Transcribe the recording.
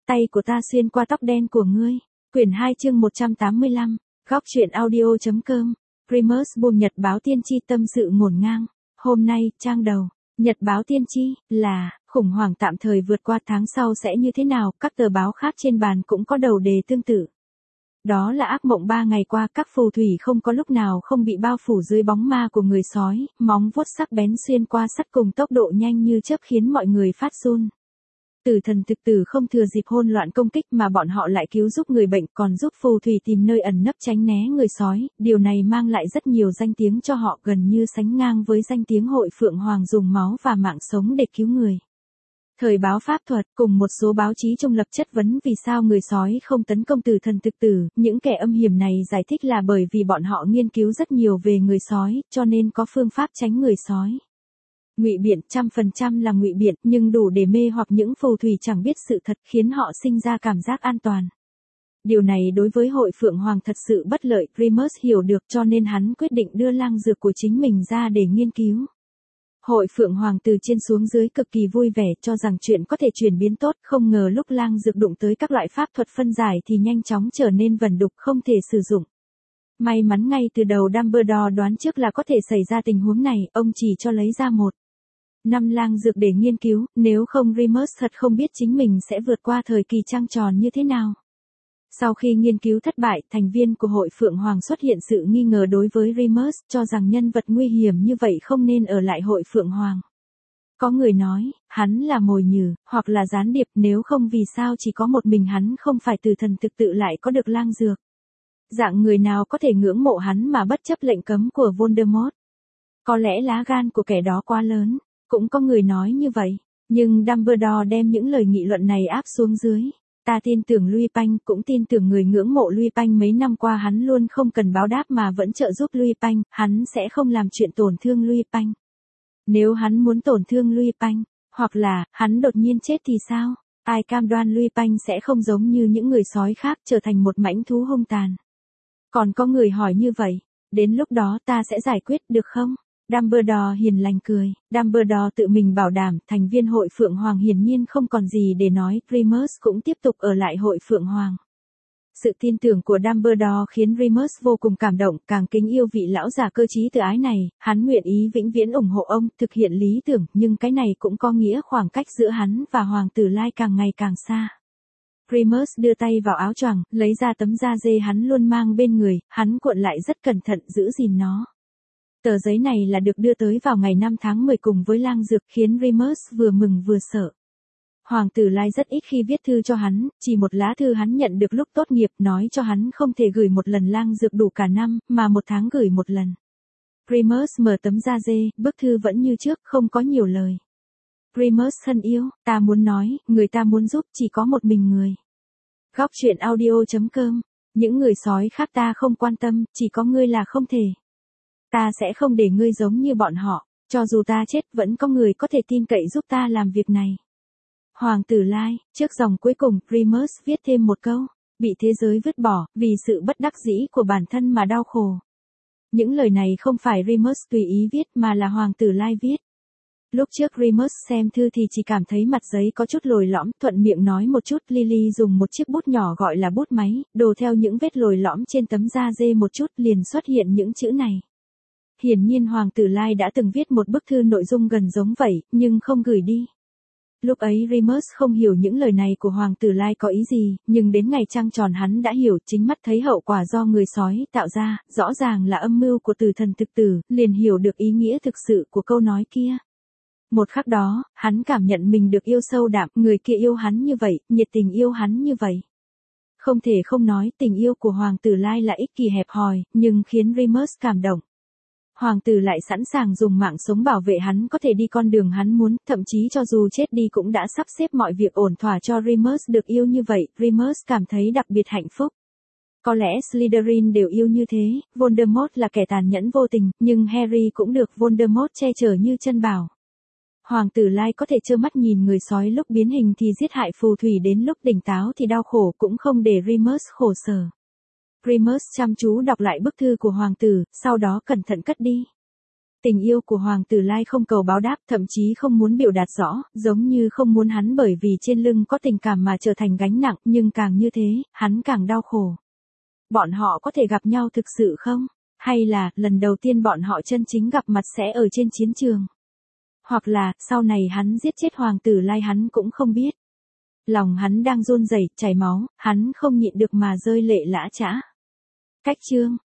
tay của ta xuyên qua tóc đen của ngươi. Quyển 2 chương 185, góc truyện audio.com, Primus buông nhật báo tiên tri tâm sự ngổn ngang. Hôm nay, trang đầu, nhật báo tiên tri, là, khủng hoảng tạm thời vượt qua tháng sau sẽ như thế nào, các tờ báo khác trên bàn cũng có đầu đề tương tự. Đó là ác mộng 3 ngày qua, các phù thủy không có lúc nào không bị bao phủ dưới bóng ma của người sói, móng vuốt sắc bén xuyên qua sắt cùng tốc độ nhanh như chớp khiến mọi người phát run. Tử thần thực tử không thừa dịp hỗn loạn công kích mà bọn họ lại cứu giúp người bệnh, còn giúp phù thủy tìm nơi ẩn nấp tránh né người sói, điều này mang lại rất nhiều danh tiếng cho họ, gần như sánh ngang với danh tiếng Hội Phượng Hoàng dùng máu và mạng sống để cứu người. Thời báo pháp thuật cùng một số báo chí trung lập chất vấn vì sao người sói không tấn công tử thần thực tử, những kẻ âm hiểm này giải thích là bởi vì bọn họ nghiên cứu rất nhiều về người sói, cho nên có phương pháp tránh người sói. Ngụy biện, 100% là ngụy biện, nhưng đủ để mê hoặc những phù thủy chẳng biết sự thật, khiến họ sinh ra cảm giác an toàn. Điều này đối với Hội Phượng Hoàng thật sự bất lợi, Primus hiểu được, cho nên hắn quyết định đưa lang dược của chính mình ra để nghiên cứu. Hội Phượng Hoàng từ trên xuống dưới cực kỳ vui vẻ, cho rằng chuyện có thể chuyển biến tốt, không ngờ lúc lang dược đụng tới các loại pháp thuật phân giải thì nhanh chóng trở nên vẩn đục, không thể sử dụng. May mắn ngay từ đầu Dumbledore đoán trước là có thể xảy ra tình huống này, ông chỉ cho lấy ra 5 lang dược để nghiên cứu, nếu không Remus thật không biết chính mình sẽ vượt qua thời kỳ trăng tròn như thế nào. Sau khi nghiên cứu thất bại, thành viên của Hội Phượng Hoàng xuất hiện sự nghi ngờ đối với Remus, cho rằng nhân vật nguy hiểm như vậy không nên ở lại Hội Phượng Hoàng. Có người nói, hắn là mồi nhử, hoặc là gián điệp, nếu không vì sao chỉ có một mình hắn không phải tử thần thực tự lại có được lang dược. Dạng người nào có thể ngưỡng mộ hắn mà bất chấp lệnh cấm của Voldemort. Có lẽ lá gan của kẻ đó quá lớn, cũng có người nói như vậy, nhưng Dumbledore đem những lời nghị luận này áp xuống dưới. Ta tin tưởng Lupin, cũng tin tưởng người ngưỡng mộ Lupin mấy năm qua hắn luôn không cần báo đáp mà vẫn trợ giúp Lupin, hắn sẽ không làm chuyện tổn thương Lupin. Nếu hắn muốn tổn thương Lupin, hoặc là, hắn đột nhiên chết thì sao? Ai cam đoan Lupin sẽ không giống như những người sói khác trở thành một mãnh thú hung tàn. Còn có người hỏi như vậy, đến lúc đó ta sẽ giải quyết được không? Dumbledore hiền lành cười, Dumbledore tự mình bảo đảm, thành viên Hội Phượng Hoàng hiển nhiên không còn gì để nói, Remus cũng tiếp tục ở lại Hội Phượng Hoàng. Sự tin tưởng của Dumbledore khiến Remus vô cùng cảm động, càng kính yêu vị lão già cơ trí từ ái này, hắn nguyện ý vĩnh viễn ủng hộ ông, thực hiện lý tưởng, nhưng cái này cũng có nghĩa khoảng cách giữa hắn và Hoàng tử Lai càng ngày càng xa. Remus đưa tay vào áo choàng, lấy ra tấm da dê hắn luôn mang bên người, hắn cuộn lại rất cẩn thận giữ gìn nó. Tờ giấy này là được đưa tới vào ngày 5 tháng 10 cùng với lang dược, khiến Remus vừa mừng vừa sợ. Hoàng tử Lai rất ít khi viết thư cho hắn, chỉ một lá thư hắn nhận được lúc tốt nghiệp nói cho hắn không thể gửi một lần lang dược đủ cả năm, mà một tháng gửi một lần. Remus mở tấm da dê, bức thư vẫn như trước, không có nhiều lời. Remus thân yêu, ta muốn nói, người ta muốn giúp chỉ có một mình người. Góc truyện audio.com, những người sói khác ta không quan tâm, chỉ có ngươi là không thể. Ta sẽ không để ngươi giống như bọn họ, cho dù ta chết vẫn có người có thể tin cậy giúp ta làm việc này. Hoàng tử Lai, trước dòng cuối cùng, Remus viết thêm một câu, bị thế giới vứt bỏ, vì sự bất đắc dĩ của bản thân mà đau khổ. Những lời này không phải Remus tùy ý viết mà là Hoàng tử Lai viết. Lúc trước Remus xem thư thì chỉ cảm thấy mặt giấy có chút lồi lõm, thuận miệng nói một chút, Lily dùng một chiếc bút nhỏ gọi là bút máy, đồ theo những vết lồi lõm trên tấm da dê một chút liền xuất hiện những chữ này. Hiển nhiên Hoàng tử Lai đã từng viết một bức thư nội dung gần giống vậy, nhưng không gửi đi. Lúc ấy Remus không hiểu những lời này của Hoàng tử Lai có ý gì, nhưng đến ngày trăng tròn hắn đã hiểu, chính mắt thấy hậu quả do người sói tạo ra, rõ ràng là âm mưu của tử thần thực tử, liền hiểu được ý nghĩa thực sự của câu nói kia. Một khắc đó, hắn cảm nhận mình được yêu sâu đậm, người kia yêu hắn như vậy, nhiệt tình yêu hắn như vậy. Không thể không nói tình yêu của Hoàng tử Lai là ích kỷ hẹp hòi, nhưng khiến Remus cảm động. Hoàng tử lại sẵn sàng dùng mạng sống bảo vệ hắn có thể đi con đường hắn muốn, thậm chí cho dù chết đi cũng đã sắp xếp mọi việc ổn thỏa cho Remus được yêu như vậy, Remus cảm thấy đặc biệt hạnh phúc. Có lẽ Slytherin đều yêu như thế, Voldemort là kẻ tàn nhẫn vô tình, nhưng Harry cũng được Voldemort che chở như chân bảo. Hoàng tử Lai có thể trơ mắt nhìn người sói lúc biến hình thì giết hại phù thủy, đến lúc tỉnh táo thì đau khổ, cũng không để Remus khổ sở. Remus chăm chú đọc lại bức thư của hoàng tử, sau đó cẩn thận cất đi. Tình yêu của Hoàng tử Lai không cầu báo đáp, thậm chí không muốn biểu đạt rõ, giống như không muốn hắn bởi vì trên lưng có tình cảm mà trở thành gánh nặng, nhưng càng như thế, hắn càng đau khổ. Bọn họ có thể gặp nhau thực sự không? Hay là, lần đầu tiên bọn họ chân chính gặp mặt sẽ ở trên chiến trường? Hoặc là, sau này hắn giết chết Hoàng tử Lai hắn cũng không biết. Lòng hắn đang run rẩy, chảy máu, hắn không nhịn được mà rơi lệ lã chã. Cách chương